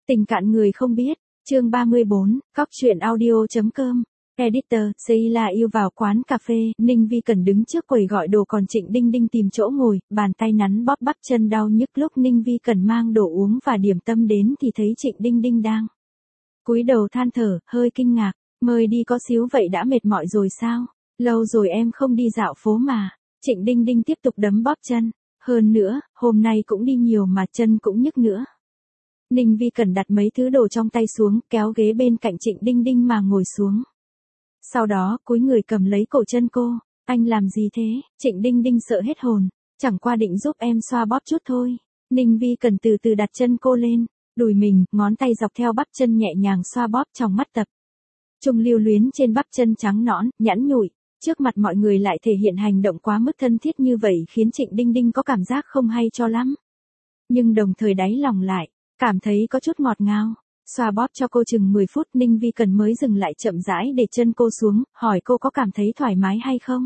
Tình cạn người không biết, chương 34, cóc truyện audio.com. Editor, Sheila yêu vào quán cà phê, Ninh Vi Cần đứng trước quầy gọi đồ còn Trịnh Đinh Đinh tìm chỗ ngồi, bàn tay nắn bóp bắp chân đau nhức lúc Ninh Vi Cần mang đồ uống và điểm tâm đến thì thấy Trịnh Đinh Đinh đang cúi đầu than thở, hơi kinh ngạc, mời đi có xíu vậy đã mệt mỏi rồi sao? Lâu rồi em không đi dạo phố mà. Trịnh Đinh Đinh tiếp tục đấm bóp chân, hơn nữa, hôm nay cũng đi nhiều mà chân cũng nhức nữa. Ninh Vi Cần đặt mấy thứ đồ trong tay xuống, kéo ghế bên cạnh Trịnh Đinh Đinh mà ngồi xuống. Sau đó, cúi người cầm lấy cổ chân cô, anh làm gì thế? Trịnh Đinh Đinh sợ hết hồn, chẳng qua định giúp em xoa bóp chút thôi. Ninh Vi Cần từ từ đặt chân cô lên, đùi mình, ngón tay dọc theo bắp chân nhẹ nhàng xoa bóp trong mắt tập trung lưu luyến trên bắp chân trắng nõn, nhẵn nhụi. Trước mặt mọi người lại thể hiện hành động quá mức thân thiết như vậy khiến Trịnh Đinh Đinh có cảm giác không hay cho lắm. Nhưng đồng thời đáy lòng lại, cảm thấy có chút ngọt ngào. Xoa bóp cho cô chừng 10 phút Ninh Vi Cần mới dừng lại chậm rãi để chân cô xuống, hỏi cô có cảm thấy thoải mái hay không?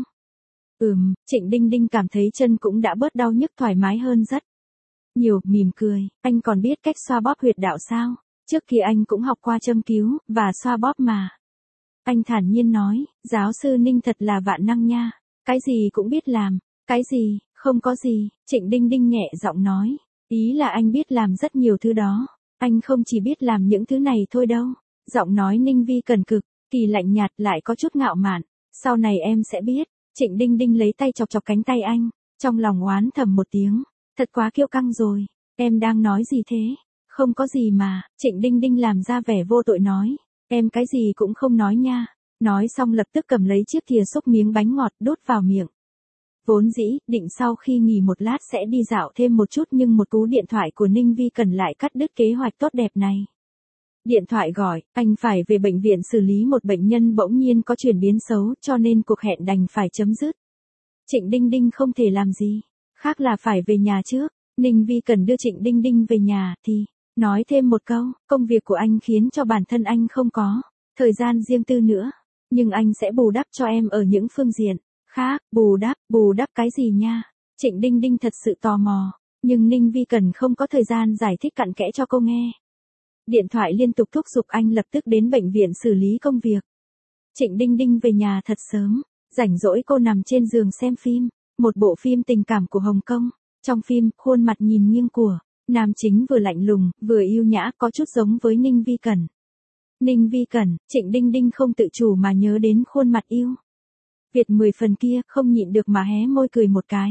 Trịnh Đinh Đinh cảm thấy chân cũng đã bớt đau nhức thoải mái hơn rất nhiều, mỉm cười, anh còn biết cách xoa bóp huyệt đạo sao? Trước kia anh cũng học qua châm cứu, và xoa bóp mà. Anh thản nhiên nói, giáo sư Ninh thật là vạn năng nha, cái gì cũng biết làm, cái gì, không có gì, Trịnh Đinh Đinh nhẹ giọng nói, ý là anh biết làm rất nhiều thứ đó, anh không chỉ biết làm những thứ này thôi đâu. Giọng nói Ninh Vi Cần cực kỳ lạnh nhạt lại có chút ngạo mạn, sau này em sẽ biết. Trịnh Đinh Đinh lấy tay chọc chọc cánh tay anh, trong lòng oán thầm một tiếng, thật quá kiêu căng rồi, em đang nói gì thế? Không có gì mà, Trịnh Đinh Đinh làm ra vẻ vô tội nói, em cái gì cũng không nói nha. Nói xong lập tức cầm lấy chiếc thìa xúc miếng bánh ngọt đút vào miệng. Vốn dĩ, định sau khi nghỉ một lát sẽ đi dạo thêm một chút nhưng một cú điện thoại của Ninh Vi Cần lại cắt đứt kế hoạch tốt đẹp này. Điện thoại gọi, anh phải về bệnh viện xử lý một bệnh nhân bỗng nhiên có chuyển biến xấu cho nên cuộc hẹn đành phải chấm dứt. Trịnh Đinh Đinh không thể làm gì, khác là phải về nhà trước. Ninh Vi Cần đưa Trịnh Đinh Đinh về nhà thì nói thêm một câu, công việc của anh khiến cho bản thân anh không có thời gian riêng tư nữa, nhưng anh sẽ bù đắp cho em ở những phương diện khác. Bù đắp cái gì nha? Trịnh Đinh Đinh thật sự tò mò, nhưng Ninh Vi Cần không có thời gian giải thích cặn kẽ cho cô nghe. Điện thoại liên tục thúc giục anh lập tức đến bệnh viện xử lý công việc. Trịnh Đinh Đinh về nhà thật sớm, rảnh rỗi cô nằm trên giường xem phim, một bộ phim tình cảm của Hồng Kông. Trong phim, khuôn mặt nhìn nghiêng của nam chính vừa lạnh lùng, vừa yêu nhã, có chút giống với Ninh Vi Cần. Ninh Vi Cần, Trịnh Đinh Đinh không tự chủ mà nhớ đến khuôn mặt yêu Việt 10 phần kia, không nhịn được mà hé môi cười một cái.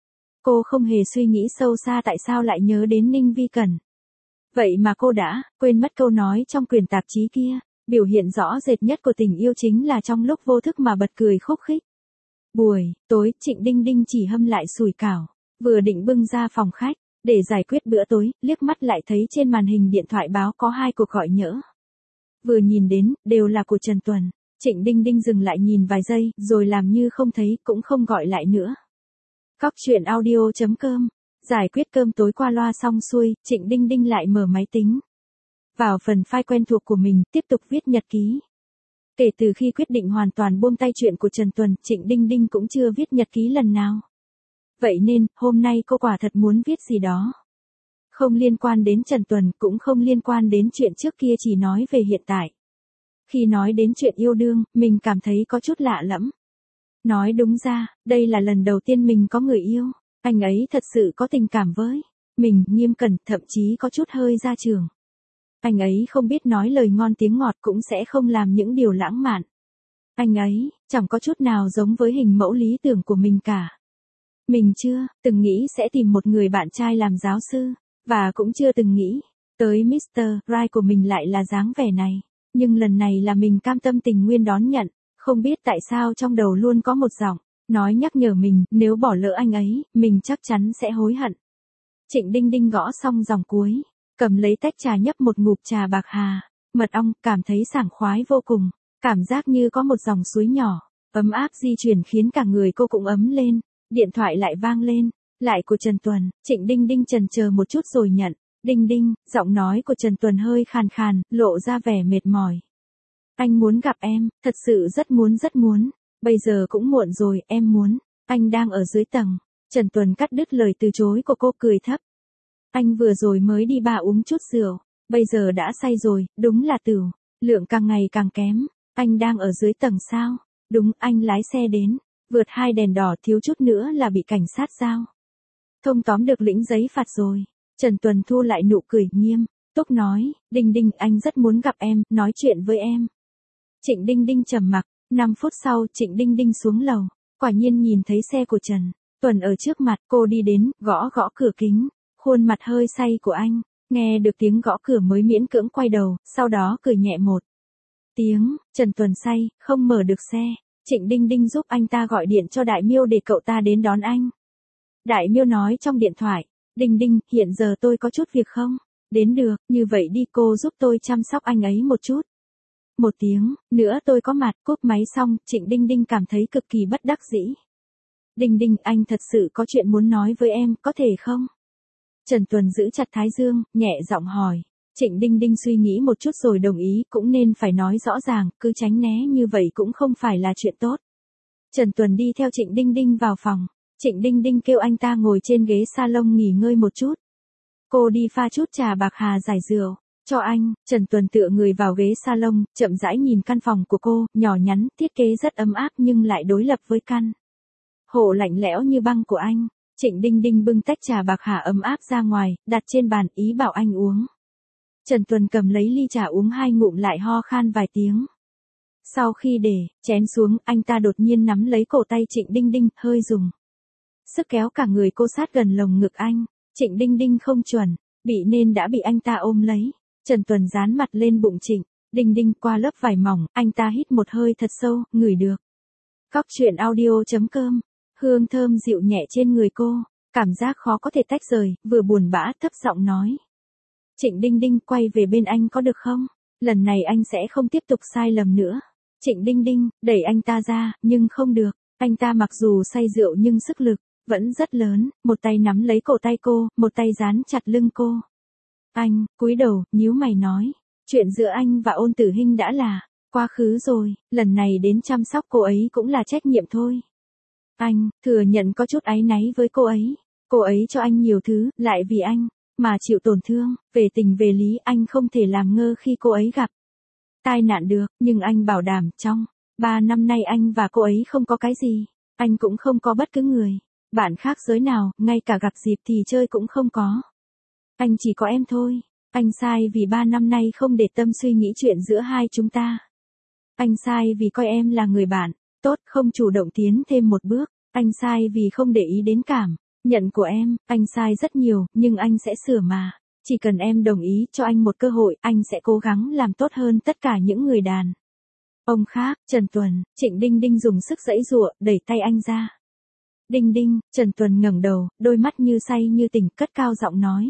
Cô không hề suy nghĩ sâu xa tại sao lại nhớ đến Ninh Vi Cần. Vậy mà cô đã quên mất câu nói trong quyển tạp chí kia, biểu hiện rõ rệt nhất của tình yêu chính là trong lúc vô thức mà bật cười khúc khích. Buổi tối, Trịnh Đinh Đinh chỉ hâm lại sủi cảo, vừa định bưng ra phòng khách để giải quyết bữa tối, liếc mắt lại thấy trên màn hình điện thoại báo có 2 cuộc gọi nhỡ. Vừa nhìn đến, đều là của Trần Tuần. Trịnh Đinh Đinh dừng lại nhìn vài giây, rồi làm như không thấy, cũng không gọi lại nữa. Cóc truyện audio.com. Giải quyết cơm tối qua loa xong xuôi, Trịnh Đinh Đinh lại mở máy tính. Vào phần file quen thuộc của mình, tiếp tục viết nhật ký. Kể từ khi quyết định hoàn toàn buông tay chuyện của Trần Tuần, Trịnh Đinh Đinh cũng chưa viết nhật ký lần nào. Vậy nên, hôm nay cô quả thật muốn viết gì đó. Không liên quan đến Trần Tuần, cũng không liên quan đến chuyện trước kia, chỉ nói về hiện tại. Khi nói đến chuyện yêu đương, mình cảm thấy có chút lạ lẫm. Nói đúng ra, đây là lần đầu tiên mình có người yêu. Anh ấy thật sự có tình cảm với mình, nghiêm cẩn, thậm chí có chút hơi ra trường. Anh ấy không biết nói lời ngon tiếng ngọt, cũng sẽ không làm những điều lãng mạn. Anh ấy chẳng có chút nào giống với hình mẫu lý tưởng của mình cả. Mình chưa từng nghĩ sẽ tìm một người bạn trai làm giáo sư, và cũng chưa từng nghĩ tới Mr. Right của mình lại là dáng vẻ này. Nhưng lần này là mình cam tâm tình nguyên đón nhận, không biết tại sao trong đầu luôn có một giọng nói nhắc nhở mình, nếu bỏ lỡ anh ấy, mình chắc chắn sẽ hối hận. Trịnh Đinh Đinh gõ xong dòng cuối, cầm lấy tách trà nhấp một ngụm trà bạc hà, mật ong, cảm thấy sảng khoái vô cùng, cảm giác như có một dòng suối nhỏ ấm áp di chuyển khiến cả người cô cũng ấm lên. Điện thoại lại vang lên, lại của Trần Tuần. Trịnh Đinh Đinh chần chờ một chút rồi nhận. Đinh Đinh, giọng nói của Trần Tuần hơi khàn khàn, lộ ra vẻ mệt mỏi. Anh muốn gặp em, thật sự rất muốn. Bây giờ cũng muộn rồi, em muốn. Anh đang ở dưới tầng. Trần Tuần cắt đứt lời từ chối của cô, cười thấp. Anh vừa rồi mới đi bar uống chút rượu. Bây giờ đã say rồi, đúng là tửu, lượng càng ngày càng kém. Anh đang ở dưới tầng sao? Đúng, anh lái xe đến, vượt 2 đèn đỏ thiếu chút nữa là bị cảnh sát giao thông tóm được lĩnh giấy phạt rồi. Trần Tuần thu lại nụ cười nghiêm túc nói, Đinh Đinh anh rất muốn gặp em, nói chuyện với em. Trịnh Đinh Đinh trầm mặc, 5 phút sau Trịnh Đinh Đinh xuống lầu, quả nhiên nhìn thấy xe của Trần Tuần ở trước mặt, cô đi đến, gõ gõ cửa kính, khuôn mặt hơi say của anh, nghe được tiếng gõ cửa mới miễn cưỡng quay đầu, sau đó cười nhẹ một tiếng. Trần Tuần say, không mở được xe, Trịnh Đinh Đinh giúp anh ta gọi điện cho Đại Miêu để cậu ta đến đón anh. Đại Miêu nói trong điện thoại, Đinh Đinh, hiện giờ tôi có chút việc không? Đến được, như vậy đi cô giúp tôi chăm sóc anh ấy một chút. Một tiếng nữa tôi có mặt. Cúp máy xong, Trịnh Đinh Đinh cảm thấy cực kỳ bất đắc dĩ. Đinh Đinh, anh thật sự có chuyện muốn nói với em, có thể không? Trần Tuần giữ chặt thái dương, nhẹ giọng hỏi. Trịnh Đinh Đinh suy nghĩ một chút rồi đồng ý, cũng nên phải nói rõ ràng, cứ tránh né như vậy cũng không phải là chuyện tốt. Trần Tuần đi theo Trịnh Đinh Đinh vào phòng. Trịnh Đinh Đinh kêu anh ta ngồi trên ghế salon nghỉ ngơi một chút. Cô đi pha chút trà bạc hà giải rượu cho anh. Trần Tuần tựa người vào ghế salon, chậm rãi nhìn căn phòng của cô, nhỏ nhắn, thiết kế rất ấm áp nhưng lại đối lập với căn hộ lạnh lẽo như băng của anh. Trịnh Đinh Đinh bưng tách trà bạc hà ấm áp ra ngoài, đặt trên bàn, ý bảo anh uống. Trần Tuần cầm lấy ly trà uống 2 ngụm lại ho khan vài tiếng. Sau khi để chén xuống, anh ta đột nhiên nắm lấy cổ tay Trịnh Đinh Đinh, hơi dùng sức kéo cả người cô sát gần lồng ngực anh. Trịnh Đinh Đinh không chuẩn bị nên đã bị anh ta ôm lấy. Trần Tuần dán mặt lên bụng Trịnh Đinh Đinh qua lớp vải mỏng, anh ta hít một hơi thật sâu, ngửi được Cóc truyện audio.com, hương thơm dịu nhẹ trên người cô, cảm giác khó có thể tách rời, vừa buồn bã thấp giọng nói. Trịnh Đinh Đinh, quay về bên anh có được không? Lần này anh sẽ không tiếp tục sai lầm nữa. Trịnh Đinh Đinh đẩy anh ta ra, nhưng không được. Anh ta mặc dù say rượu nhưng sức lực vẫn rất lớn, một tay nắm lấy cổ tay cô, một tay dán chặt lưng cô. Anh cúi đầu, nhíu mày nói, chuyện giữa anh và Ôn Tử Hinh đã là quá khứ rồi, lần này đến chăm sóc cô ấy cũng là trách nhiệm thôi. Anh thừa nhận có chút áy náy với cô ấy cho anh nhiều thứ, lại vì anh mà chịu tổn thương. Về tình về lý anh không thể làm ngơ khi cô ấy gặp tai nạn được, nhưng anh bảo đảm trong 3 năm nay anh và cô ấy không có cái gì. Anh cũng không có bất cứ người bạn khác giới nào, ngay cả gặp dịp thì chơi cũng không có. Anh chỉ có em thôi. Anh sai vì 3 năm nay không để tâm suy nghĩ chuyện giữa hai chúng ta. Anh sai vì coi em là người bạn tốt, không chủ động tiến thêm một bước. Anh sai vì không để ý đến cảm nhận của em. Anh sai rất nhiều, nhưng anh sẽ sửa mà. Chỉ cần em đồng ý cho anh một cơ hội, anh sẽ cố gắng làm tốt hơn tất cả những người đàn ông khác. Trần Tuần, Trịnh Đinh Đinh dùng sức giãy giụa, đẩy tay anh ra. Đinh Đinh, Trần Tuần ngẩng đầu, đôi mắt như say như tỉnh, cất cao giọng nói.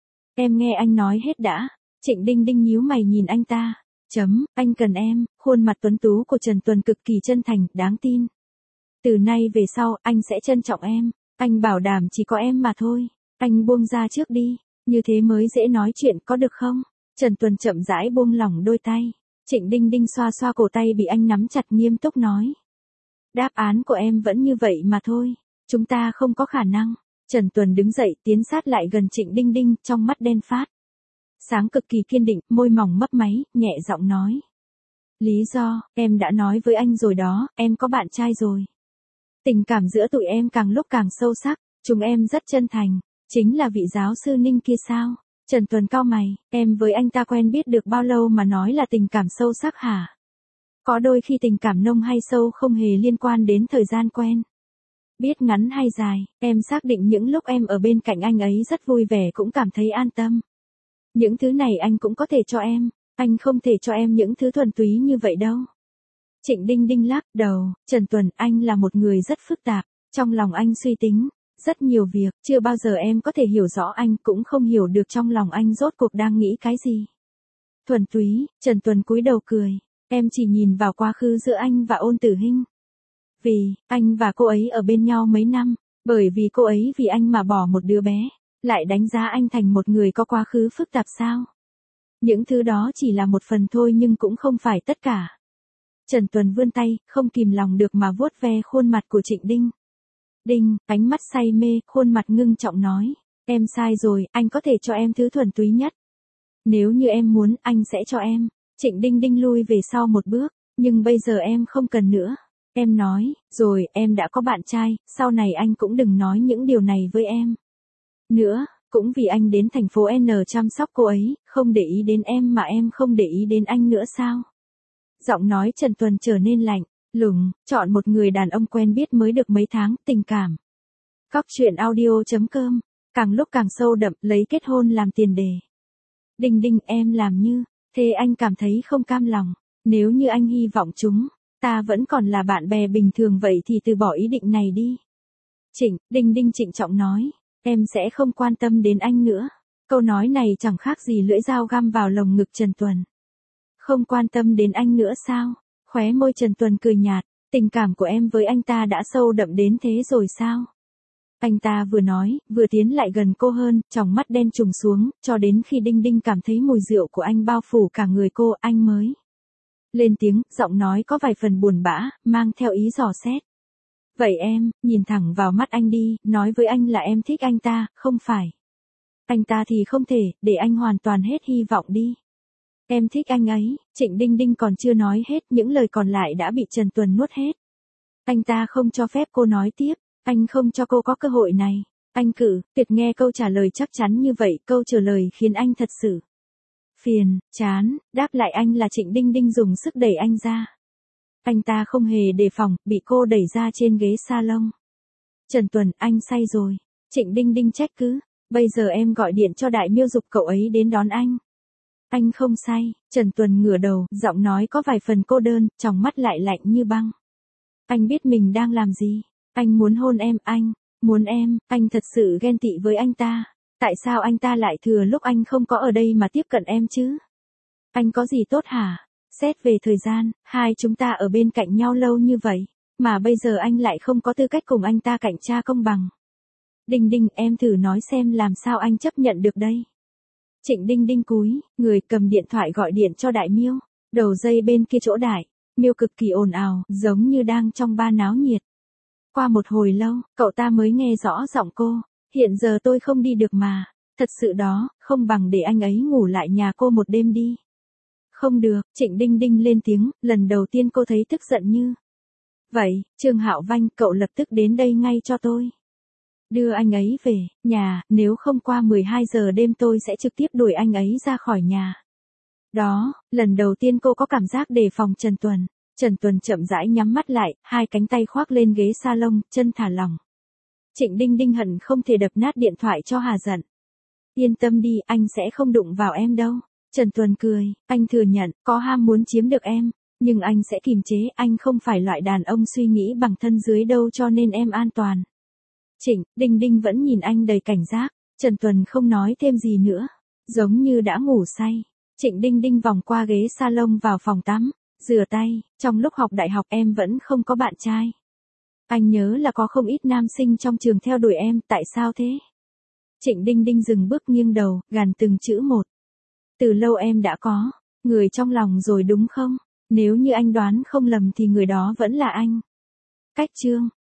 Em nghe anh nói hết đã. Trịnh Đinh Đinh nhíu mày nhìn anh ta. Anh cần em. Khuôn mặt tuấn tú của Trần Tuần cực kỳ chân thành, đáng tin. Từ nay về sau, anh sẽ trân trọng em. Anh bảo đảm chỉ có em mà thôi. Anh buông ra trước đi. Như thế mới dễ nói chuyện, có được không? Trần Tuần chậm rãi buông lỏng đôi tay. Trịnh Đinh Đinh xoa xoa cổ tay bị anh nắm chặt, nghiêm túc nói. Đáp án của em vẫn như vậy mà thôi. Chúng ta không có khả năng. Trần Tuần đứng dậy, tiến sát lại gần Trịnh Đinh Đinh, trong mắt đen phát sáng cực kỳ kiên định, môi mỏng mấp máy, nhẹ giọng nói. Lý do, em đã nói với anh rồi đó, em có bạn trai rồi. Tình cảm giữa tụi em càng lúc càng sâu sắc, chúng em rất chân thành. Chính là vị giáo sư Ninh kia sao? Trần Tuần cau mày, em với anh ta quen biết được bao lâu mà nói là tình cảm sâu sắc hả? Có đôi khi tình cảm nông hay sâu không hề liên quan đến thời gian quen biết ngắn hay dài, em xác định những lúc em ở bên cạnh anh ấy rất vui vẻ, cũng cảm thấy an tâm. Những thứ này anh cũng có thể cho em, anh không thể cho em những thứ thuần túy như vậy đâu. Trịnh Đinh Đinh lắc đầu, Trần Tuần, anh là một người rất phức tạp, trong lòng anh suy tính rất nhiều việc, chưa bao giờ em có thể hiểu rõ anh, cũng không hiểu được trong lòng anh rốt cuộc đang nghĩ cái gì. Thuần túy, Trần Tuần cúi đầu cười, em chỉ nhìn vào quá khứ giữa anh và Ôn Tử Hinh. Vì, anh và cô ấy ở bên nhau mấy năm, bởi vì cô ấy vì anh mà bỏ một đứa bé, lại đánh giá anh thành một người có quá khứ phức tạp sao? Những thứ đó chỉ là một phần thôi nhưng cũng không phải tất cả. Trần Tuần vươn tay, không kìm lòng được mà vuốt ve khuôn mặt của Trịnh Đinh Đinh, ánh mắt say mê, khuôn mặt ngưng trọng nói. Em sai rồi, anh có thể cho em thứ thuần túy nhất. Nếu như em muốn, anh sẽ cho em. Trịnh Đinh Đinh lui về sau một bước, nhưng bây giờ em không cần nữa. Em nói, rồi, em đã có bạn trai, sau này anh cũng đừng nói những điều này với em. Nữa, cũng vì anh đến thành phố N chăm sóc cô ấy, không để ý đến em mà em không để ý đến anh nữa sao? Giọng nói Trần Tuần trở nên lạnh, lùng, chọn một người đàn ông quen biết mới được mấy tháng, tình cảm. Cóc truyện audio.com, càng lúc càng sâu đậm, lấy kết hôn làm tiền đề. Đinh Đinh, em làm như, thế anh cảm thấy không cam lòng. Nếu như anh hy vọng chúng ta vẫn còn là bạn bè bình thường vậy thì từ bỏ ý định này đi. Đinh Đinh trịnh trọng nói, em sẽ không quan tâm đến anh nữa. Câu nói này chẳng khác gì lưỡi dao găm vào lồng ngực Trần Tuần. Không quan tâm đến anh nữa sao? Khóe môi Trần Tuần cười nhạt, tình cảm của em với anh ta đã sâu đậm đến thế rồi sao? Anh ta vừa nói, vừa tiến lại gần cô hơn, tròng mắt đen trùng xuống, cho đến khi Đinh Đinh cảm thấy mùi rượu của anh bao phủ cả người cô, anh mới lên tiếng, giọng nói có vài phần buồn bã, mang theo ý dò xét. Vậy em, nhìn thẳng vào mắt anh đi, nói với anh là em thích anh ta, không phải. Anh ta thì không thể, để anh hoàn toàn hết hy vọng đi. Em thích anh ấy. Trịnh Đinh Đinh còn chưa nói hết, những lời còn lại đã bị Trần Tuần nuốt hết. Anh ta không cho phép cô nói tiếp, anh không cho cô có cơ hội này. Anh cự tuyệt nghe câu trả lời chắc chắn như vậy, câu trả lời khiến anh thật sự phiền, chán. Đáp lại anh là Trịnh Đinh Đinh dùng sức đẩy anh ra. Anh ta không hề đề phòng, bị cô đẩy ra trên ghế salon. Trần Tuần, anh say rồi. Trịnh Đinh Đinh trách cứ, bây giờ em gọi điện cho Đại Miêu giục cậu ấy đến đón anh. Anh không say. Trần Tuần ngửa đầu, giọng nói có vài phần cô đơn, tròng mắt lại lạnh như băng. Anh biết mình đang làm gì. Anh muốn hôn em, anh muốn em, anh thật sự ghen tị với anh ta. Tại sao anh ta lại thừa lúc anh không có ở đây mà tiếp cận em chứ? Anh có gì tốt hả? Xét về thời gian, hai chúng ta ở bên cạnh nhau lâu như vậy, mà bây giờ anh lại không có tư cách cùng anh ta cạnh tranh công bằng. Đinh Đinh, em thử nói xem làm sao anh chấp nhận được đây. Trịnh Đinh Đinh cúi người cầm điện thoại gọi điện cho Đại Miêu. Đầu dây bên kia chỗ Đại Miêu cực kỳ ồn ào, giống như đang trong ba náo nhiệt. Qua một hồi lâu, cậu ta mới nghe rõ giọng cô. Hiện giờ tôi không đi được mà. Thật sự đó, không bằng để anh ấy ngủ lại nhà cô một đêm đi. Không được. Trịnh Đinh Đinh lên tiếng, lần đầu tiên cô thấy tức giận như vậy. Trương Hạo Vanh, cậu lập tức đến đây ngay cho tôi. Đưa anh ấy về nhà, nếu không qua 12 giờ đêm tôi sẽ trực tiếp đuổi anh ấy ra khỏi nhà. Đó, lần đầu tiên cô có cảm giác đề phòng Trần Tuần. Trần Tuần chậm rãi nhắm mắt lại, hai cánh tay khoác lên ghế salon, chân thả lỏng. Trịnh Đinh Đinh hận không thể đập nát điện thoại cho hà giận. Yên tâm đi, anh sẽ không đụng vào em đâu. Trần Tuần cười, anh thừa nhận, có ham muốn chiếm được em, nhưng anh sẽ kiềm chế, anh không phải loại đàn ông suy nghĩ bằng thân dưới đâu cho nên em an toàn. Trịnh Đinh Đinh vẫn nhìn anh đầy cảnh giác, Trần Tuần không nói thêm gì nữa, giống như đã ngủ say. Trịnh Đinh Đinh vòng qua ghế salon vào phòng tắm, rửa tay, trong lúc học đại học em vẫn không có bạn trai. Anh nhớ là có không ít nam sinh trong trường theo đuổi em, tại sao thế? Trịnh Đinh Đinh dừng bước nghiêng đầu, gằn từng chữ một. Từ lâu em đã có người trong lòng rồi đúng không? Nếu như anh đoán không lầm thì người đó vẫn là anh. Cách chương